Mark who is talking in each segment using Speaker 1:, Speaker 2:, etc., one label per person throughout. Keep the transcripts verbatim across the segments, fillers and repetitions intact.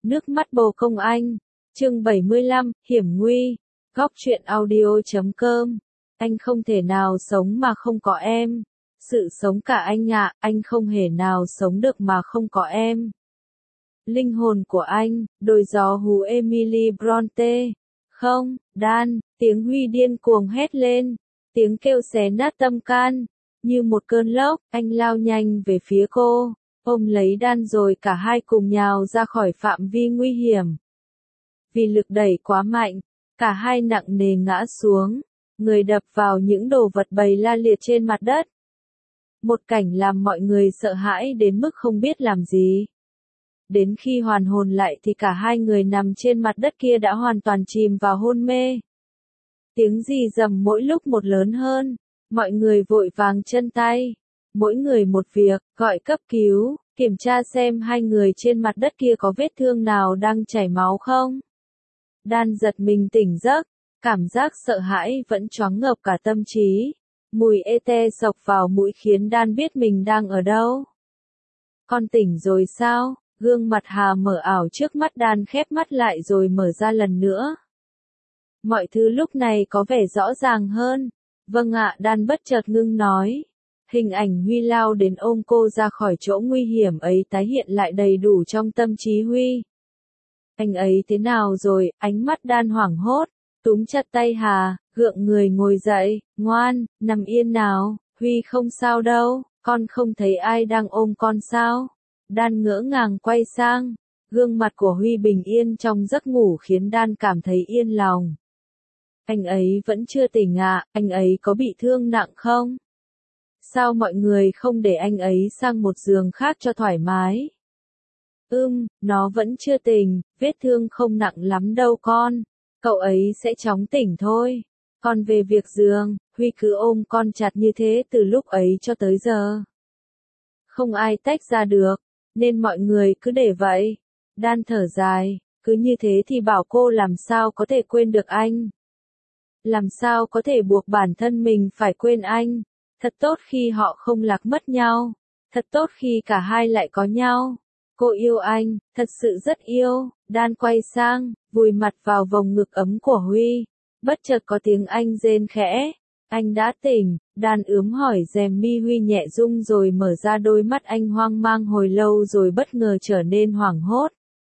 Speaker 1: Nước mắt bồ công anh. Chương bảy mươi lăm, hiểm nguy. Góc truyện audio chấm com. Anh không thể nào sống mà không có em. Sự sống cả anh ạ, anh không thể nào sống được mà không có em. Linh hồn của anh, đôi gió hú Emily Bronte. Không, Dan, tiếng Huy điên cuồng hét lên. Tiếng kêu xé nát tâm can. Như một cơn lốc, anh lao nhanh về phía cô, ôm lấy Dan rồi cả hai cùng nhào ra khỏi phạm vi nguy hiểm. Vì lực đẩy quá mạnh, cả hai nặng nề ngã xuống, người đập vào những đồ vật bày la liệt trên mặt đất. Một cảnh làm mọi người sợ hãi đến mức không biết làm gì. Đến khi hoàn hồn lại thì cả hai người nằm trên mặt đất kia đã hoàn toàn chìm vào hôn mê. Tiếng rì rầm mỗi lúc một lớn hơn, mọi người vội vàng chân tay, mỗi người một việc, gọi cấp cứu, kiểm tra xem hai người trên mặt đất kia có vết thương nào đang chảy máu không. Dan giật mình tỉnh giấc, cảm giác sợ hãi vẫn choáng ngợp cả tâm trí. Mùi ê-te sộc vào mũi khiến Dan biết mình đang ở đâu. Con tỉnh rồi sao? Gương mặt Hà mở ảo trước mắt Dan khép mắt lại rồi mở ra lần nữa. Mọi thứ lúc này có vẻ rõ ràng hơn. Vâng ạ, Dan bất chợt ngưng nói. Hình ảnh Huy lao đến ôm cô ra khỏi chỗ nguy hiểm ấy tái hiện lại đầy đủ trong tâm trí Huy. Anh ấy thế nào rồi? Ánh mắt Dan hoảng hốt, túm chặt tay Hà, gượng người ngồi dậy, ngoan, nằm yên nào, Huy không sao đâu, con không thấy ai đang ôm con sao? Dan ngỡ ngàng quay sang, gương mặt của Huy bình yên trong giấc ngủ khiến Dan cảm thấy yên lòng. Anh ấy vẫn chưa tỉnh à, anh ấy có bị thương nặng không? Sao mọi người không để anh ấy sang một giường khác cho thoải mái? Ừm, nó vẫn chưa tỉnh, vết thương không nặng lắm đâu con, cậu ấy sẽ chóng tỉnh thôi. Còn về việc giường, Huy cứ ôm con chặt như thế từ lúc ấy cho tới giờ. Không ai tách ra được, nên mọi người cứ để vậy. Dan thở dài, cứ như thế thì bảo cô làm sao có thể quên được anh. Làm sao có thể buộc bản thân mình phải quên anh. Thật tốt khi họ không lạc mất nhau. Thật tốt khi cả hai lại có nhau. Cô yêu anh, thật sự rất yêu. Dan quay sang, vùi mặt vào vòng ngực ấm của Huy. Bất chợt có tiếng anh rên khẽ. Anh đã tỉnh. Dan ướm hỏi rèm mi Huy nhẹ rung rồi mở ra đôi mắt anh hoang mang hồi lâu rồi bất ngờ trở nên hoảng hốt.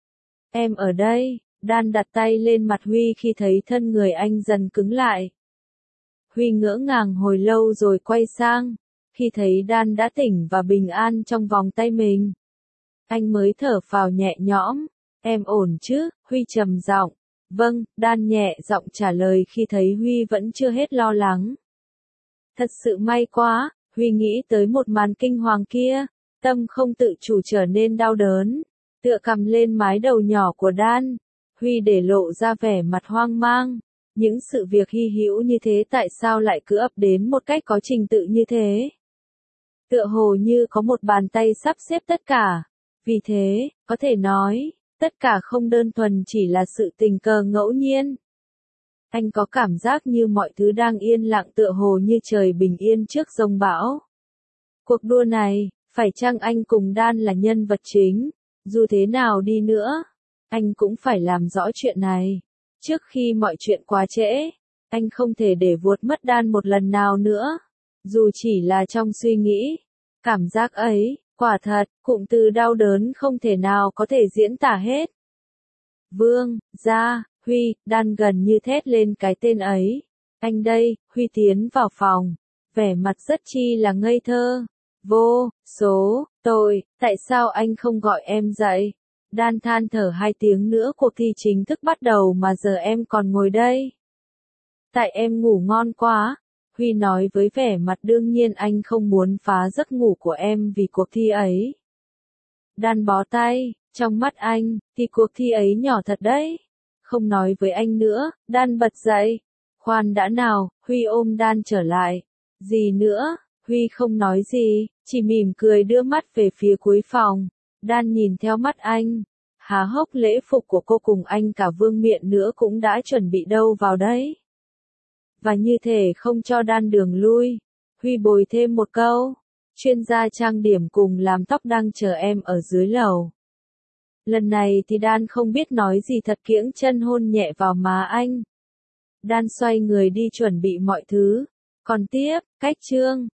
Speaker 1: Em ở đây. Dan đặt tay lên mặt Huy khi thấy thân người anh dần cứng lại. Huy ngỡ ngàng hồi lâu rồi quay sang, khi thấy Dan đã tỉnh và bình an trong vòng tay mình. Anh mới thở phào nhẹ nhõm. Em ổn chứ? Huy trầm giọng. Vâng, Dan nhẹ giọng trả lời khi thấy Huy vẫn chưa hết lo lắng. Thật sự may quá, Huy nghĩ tới một màn kinh hoàng kia, tâm không tự chủ trở nên đau đớn, tựa cầm lên mái đầu nhỏ của Dan. Huy để lộ ra vẻ mặt hoang mang. Những sự việc hy hữu như thế tại sao lại cứ ập đến một cách có trình tự như thế? Tựa hồ như có một bàn tay sắp xếp tất cả. Vì thế, có thể nói, tất cả không đơn thuần chỉ là sự tình cờ ngẫu nhiên. Anh có cảm giác như mọi thứ đang yên lặng tựa hồ như trời bình yên trước giông bão. Cuộc đua này, phải chăng anh cùng Dan là nhân vật chính? Dù thế nào đi nữa, anh cũng phải làm rõ chuyện này. Trước khi mọi chuyện quá trễ, anh không thể để vuột mất Dan một lần nào nữa. Dù chỉ là trong suy nghĩ, cảm giác ấy, quả thật, cụm từ đau đớn không thể nào có thể diễn tả hết. Vương, ra, Huy, Dan gần như thét lên cái tên ấy. Anh đây, Huy tiến vào phòng, vẻ mặt rất chi là ngây thơ. Vô, số, tôi, tại sao anh không gọi em dậy? Dan than thở hai tiếng nữa cuộc thi chính thức bắt đầu mà giờ em còn ngồi đây. Tại em ngủ ngon quá, Huy nói với vẻ mặt đương nhiên anh không muốn phá giấc ngủ của em vì cuộc thi ấy. Dan bó tay, trong mắt anh, thì cuộc thi ấy nhỏ thật đấy. Không nói với anh nữa, Dan bật dậy. Khoan đã nào, Huy ôm Dan trở lại. Gì nữa? Huy không nói gì, chỉ mỉm cười đưa mắt về phía cuối phòng. Dan nhìn theo mắt anh. Há hốc lễ phục của cô cùng anh cả vương miện nữa cũng đã chuẩn bị đâu vào đấy. Và như thể không cho Dan đường lui, Huy bồi thêm một câu. Chuyên gia trang điểm cùng làm tóc đang chờ em ở dưới lầu. Lần này thì Dan không biết nói gì thật kiễng chân hôn nhẹ vào má anh. Dan xoay người đi chuẩn bị mọi thứ. Còn tiếp, cách chương.